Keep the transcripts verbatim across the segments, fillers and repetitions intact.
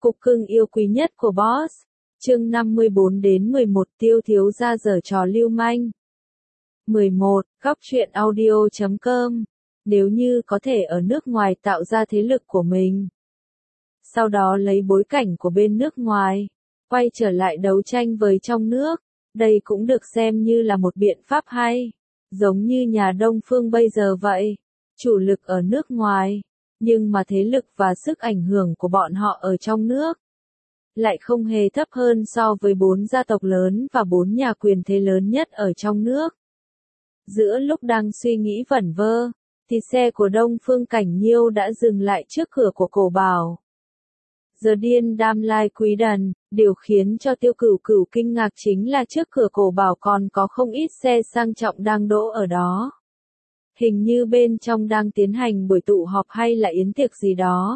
Cục cưng yêu quý nhất của boss. Chương năm mươi bốn đến mười một Tiêu thiếu gia giở trò lưu manh. mười một Góc truyện audio chấm com. Nếu như có thể ở nước ngoài tạo ra thế lực của mình, sau đó lấy bối cảnh của bên nước ngoài, quay trở lại đấu tranh với trong nước, đây cũng được xem như là một biện pháp hay. Giống như nhà Đông Phương bây giờ vậy, chủ lực ở nước ngoài, nhưng mà thế lực và sức ảnh hưởng của bọn họ ở trong nước lại không hề thấp hơn so với bốn gia tộc lớn và bốn nhà quyền thế lớn nhất ở trong nước. Giữa lúc đang suy nghĩ vẩn vơ, thì xe của Đông Phương Cảnh Nhiêu đã dừng lại trước cửa của Cổ Bảo. Giờ điên đam lai quý đần, điều khiến cho Tiêu Cửu Cửu kinh ngạc chính là trước cửa Cổ Bảo còn có không ít xe sang trọng đang đỗ ở đó. Hình như bên trong đang tiến hành buổi tụ họp hay là yến tiệc gì đó.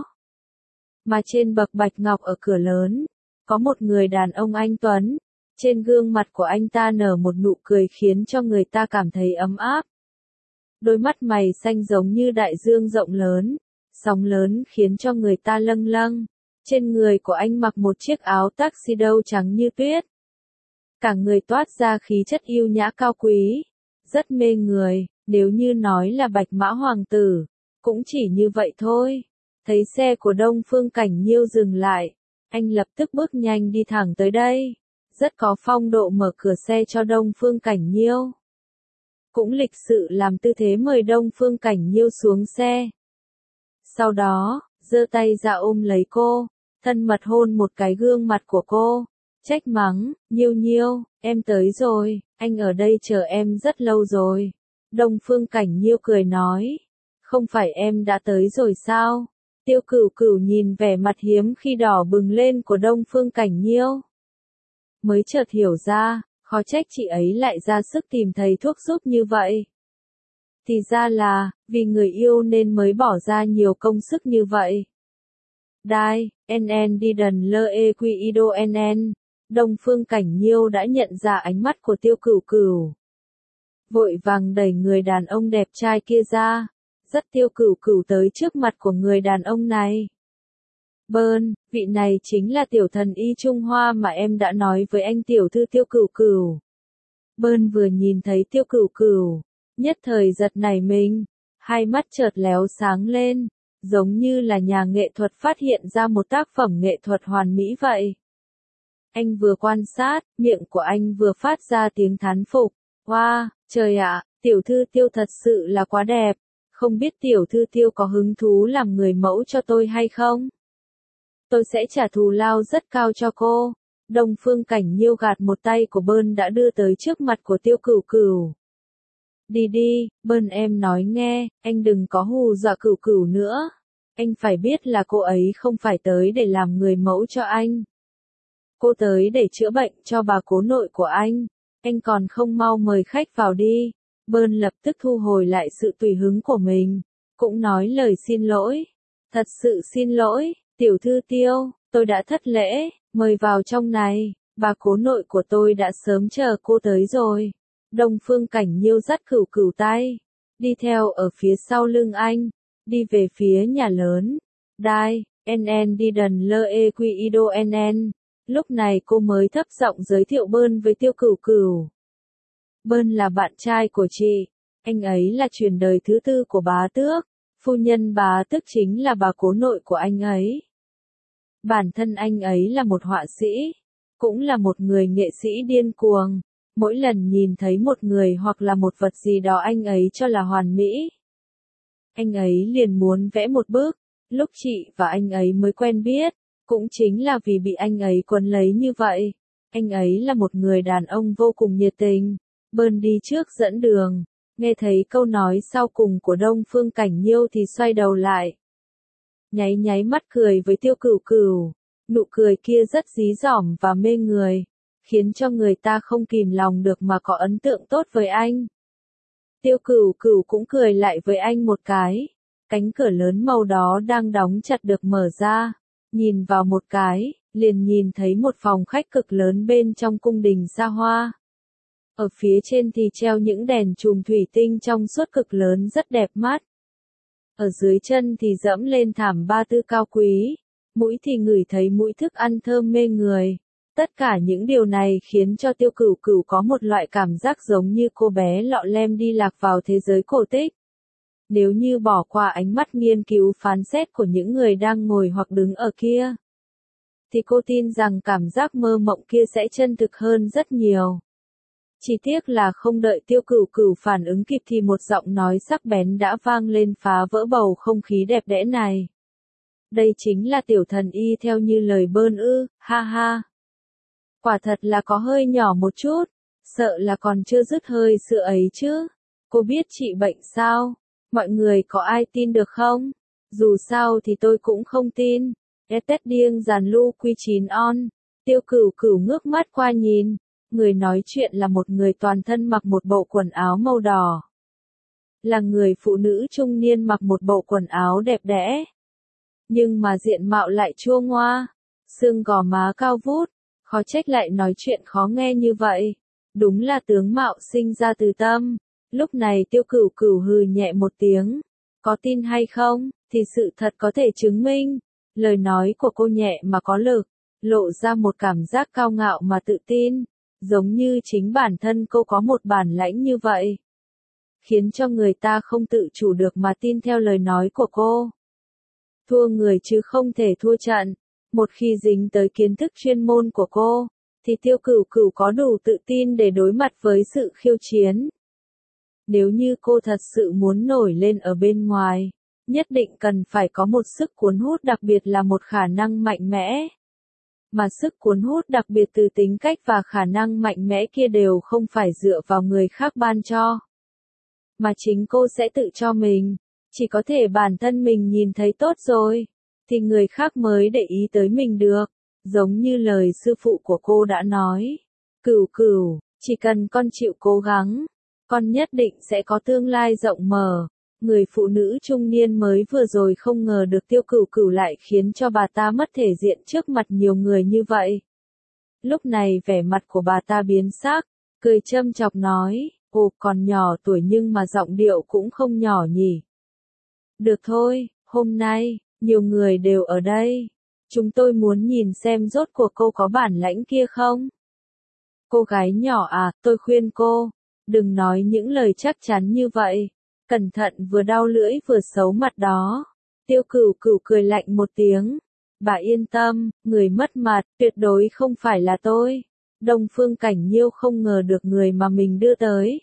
Mà trên bậc bạch ngọc ở cửa lớn, có một người đàn ông anh tuấn, trên gương mặt của anh ta nở một nụ cười khiến cho người ta cảm thấy ấm áp. Đôi mắt mày xanh giống như đại dương rộng lớn, sóng lớn khiến cho người ta lâng lâng. Trên người của anh mặc một chiếc áo tuxedo trắng như tuyết. Cả người toát ra khí chất yêu nhã cao quý, rất mê người, nếu như nói là Bạch Mã Hoàng tử, cũng chỉ như vậy thôi. Thấy xe của Đông Phương Cảnh Nhiêu dừng lại, anh lập tức bước nhanh đi thẳng tới đây, rất có phong độ mở cửa xe cho Đông Phương Cảnh Nhiêu. Cũng lịch sự làm tư thế mời Đông Phương Cảnh Nhiêu xuống xe. Sau đó, giơ tay ra ôm lấy cô, thân mật hôn một cái gương mặt của cô, trách mắng, Nhiêu Nhiêu, em tới rồi, anh ở đây chờ em rất lâu rồi. Đông Phương Cảnh Nhiêu cười nói, không phải em đã tới rồi sao? Tiêu Cửu Cửu nhìn vẻ mặt hiếm khi đỏ bừng lên của Đông Phương Cảnh Nhiêu, mới chợt hiểu ra, khó trách chị ấy lại ra sức tìm thầy thuốc giúp như vậy. Thì ra là, vì người yêu nên mới bỏ ra nhiều công sức như vậy. Đai, nn đi đần lơ e quy ido nn, Đông Phương Cảnh Nhiêu đã nhận ra ánh mắt của Tiêu Cửu Cửu. Vội vàng đẩy người đàn ông đẹp trai kia ra, dắt Tiêu Cửu Cửu tới trước mặt của người đàn ông này. Bơn, vị này chính là tiểu thần y Trung Hoa mà em đã nói với anh tiểu thư Tiêu Cửu Cửu. Bơn vừa nhìn thấy Tiêu Cửu Cửu, nhất thời giật nảy mình, hai mắt chợt lóe sáng lên, giống như là nhà nghệ thuật phát hiện ra một tác phẩm nghệ thuật hoàn mỹ vậy. Anh vừa quan sát, miệng của anh vừa phát ra tiếng thán phục. Wow, trời ạ, tiểu thư Tiêu thật sự là quá đẹp, không biết tiểu thư Tiêu có hứng thú làm người mẫu cho tôi hay không? Tôi sẽ trả thù lao rất cao cho cô. Đông Phương Cảnh Nhiêu gạt một tay của Bơn đã đưa tới trước mặt của Tiêu Cửu Cửu. Đi đi, Bơn em nói nghe, anh đừng có hù dọa Cửu Cửu nữa. Anh phải biết là cô ấy không phải tới để làm người mẫu cho anh. Cô tới để chữa bệnh cho bà cố nội của anh. Anh còn không mau mời khách vào đi. Bơn lập tức thu hồi lại sự tùy hứng của mình, cũng nói lời xin lỗi. Thật sự xin lỗi, tiểu thư Tiêu, tôi đã thất lễ, mời vào trong này, bà cố nội của tôi đã sớm chờ cô tới rồi. Đông Phương Cảnh Nhiêu dắt Cửu Cửu tay, đi theo ở phía sau lưng anh, đi về phía nhà lớn. Đai, nn đi đần lơ e quy ido nn. Lúc này cô mới thấp giọng giới thiệu Bơn với Tiêu Cửu Cửu. Bơn là bạn trai của chị, anh ấy là truyền đời thứ tư của bá tước, phu nhân bá tước chính là bà cố nội của anh ấy. Bản thân anh ấy là một họa sĩ, cũng là một người nghệ sĩ điên cuồng, mỗi lần nhìn thấy một người hoặc là một vật gì đó anh ấy cho là hoàn mỹ, anh ấy liền muốn vẽ một bức. Lúc chị và anh ấy mới quen biết, cũng chính là vì bị anh ấy quấn lấy như vậy. Anh ấy là một người đàn ông vô cùng nhiệt tình. Bơn đi trước dẫn đường, nghe thấy câu nói sau cùng của Đông Phương Cảnh Nhiêu thì xoay đầu lại. Nháy nháy mắt cười với Tiêu Cửu Cửu, nụ cười kia rất dí dỏm và mê người, khiến cho người ta không kìm lòng được mà có ấn tượng tốt với anh. Tiêu Cửu Cửu cũng cười lại với anh một cái, cánh cửa lớn màu đó đang đóng chặt được mở ra, nhìn vào một cái, liền nhìn thấy một phòng khách cực lớn bên trong cung đình xa hoa. Ở phía trên thì treo những đèn chùm thủy tinh trong suốt cực lớn rất đẹp mắt. Ở dưới chân thì dẫm lên thảm ba tư cao quý, mũi thì ngửi thấy mũi thức ăn thơm mê người. Tất cả những điều này khiến cho Tiêu Cửu Cửu có một loại cảm giác giống như cô bé lọ lem đi lạc vào thế giới cổ tích. Nếu như bỏ qua ánh mắt nghiên cứu phán xét của những người đang ngồi hoặc đứng ở kia, thì cô tin rằng cảm giác mơ mộng kia sẽ chân thực hơn rất nhiều. Chỉ tiếc là không đợi Tiêu Cửu Cửu phản ứng kịp thì một giọng nói sắc bén đã vang lên phá vỡ bầu không khí đẹp đẽ này. Đây chính là tiểu thần y theo như lời bơn ư, ha ha. Quả thật là có hơi nhỏ một chút, sợ là còn chưa dứt hơi sữa ấy chứ. Cô biết trị bệnh sao? Mọi người có ai tin được không? Dù sao thì tôi cũng không tin. Tết điêng giàn lu quy chín on. Tiêu Cửu Cửu ngước mắt qua nhìn. Người nói chuyện là một người toàn thân mặc một bộ quần áo màu đỏ. Là người phụ nữ trung niên mặc một bộ quần áo đẹp đẽ. Nhưng mà diện mạo lại chua ngoa. Xương gò má cao vút. Khó trách lại nói chuyện khó nghe như vậy. Đúng là tướng mạo sinh ra từ tâm. Lúc này Tiêu Cửu Cửu hừ nhẹ một tiếng. Có tin hay không, thì sự thật có thể chứng minh. Lời nói của cô nhẹ mà có lực, lộ ra một cảm giác cao ngạo mà tự tin. Giống như chính bản thân cô có một bản lãnh như vậy. Khiến cho người ta không tự chủ được mà tin theo lời nói của cô. Thua người chứ không thể thua trận. Một khi dính tới kiến thức chuyên môn của cô, thì Tiêu Cửu Cửu có đủ tự tin để đối mặt với sự khiêu chiến. Nếu như cô thật sự muốn nổi lên ở bên ngoài, nhất định cần phải có một sức cuốn hút đặc biệt là một khả năng mạnh mẽ. Mà sức cuốn hút đặc biệt từ tính cách và khả năng mạnh mẽ kia đều không phải dựa vào người khác ban cho. Mà chính cô sẽ tự cho mình, chỉ có thể bản thân mình nhìn thấy tốt rồi, thì người khác mới để ý tới mình được. Giống như lời sư phụ của cô đã nói, Cửu Cửu, chỉ cần con chịu cố gắng, con nhất định sẽ có tương lai rộng mở. Người phụ nữ trung niên mới vừa rồi không ngờ được Tiêu Cửu Cửu lại khiến cho bà ta mất thể diện trước mặt nhiều người như vậy. Lúc này vẻ mặt của bà ta biến sắc, cười châm chọc nói, ồ còn nhỏ tuổi nhưng mà giọng điệu cũng không nhỏ nhỉ. Được thôi, hôm nay, nhiều người đều ở đây. Chúng tôi muốn nhìn xem rốt cuộc cô có bản lãnh kia không? Cô gái nhỏ à, tôi khuyên cô, đừng nói những lời chắc chắn như vậy. Cẩn thận vừa đau lưỡi vừa xấu mặt đó. Tiêu Cửu Cửu cười lạnh một tiếng. Bà yên tâm, người mất mặt, tuyệt đối không phải là tôi. Đông Phương Cảnh Nhiêu không ngờ được người mà mình đưa tới.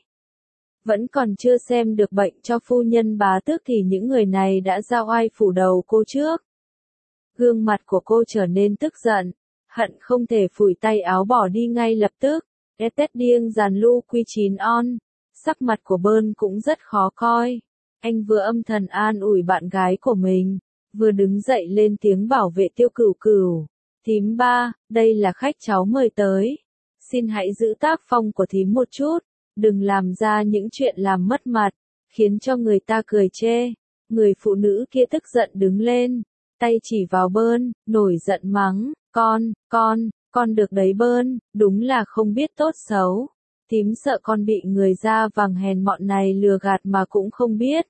Vẫn còn chưa xem được bệnh cho phu nhân bá tước thì những người này đã giao oai phủ đầu cô trước. Gương mặt của cô trở nên tức giận, hận không thể phủi tay áo bỏ đi ngay lập tức. Tết điêng giàn lu quy chín on. Sắc mặt của Bơn cũng rất khó coi. Anh vừa âm thầm an ủi bạn gái của mình, vừa đứng dậy lên tiếng bảo vệ Tiêu Cửu Cửu. Thím ba, đây là khách cháu mời tới. Xin hãy giữ tác phong của thím một chút, đừng làm ra những chuyện làm mất mặt, khiến cho người ta cười chê. Người phụ nữ kia tức giận đứng lên, tay chỉ vào Bơn, nổi giận mắng, con, con, con được đấy Bơn, đúng là không biết tốt xấu. Thím sợ con bị người da vàng hèn mọn này lừa gạt mà cũng không biết.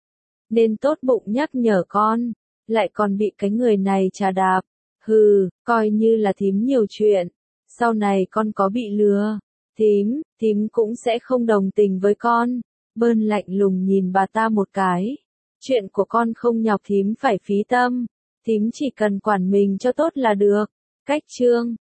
Nên tốt bụng nhắc nhở con, lại còn bị cái người này trà đạp. Hừ, coi như là thím nhiều chuyện. Sau này con có bị lừa, thím, thím cũng sẽ không đồng tình với con. Bơn lạnh lùng nhìn bà ta một cái. Chuyện của con không nhọc thím phải phí tâm. Thím chỉ cần quản mình cho tốt là được. Cách chương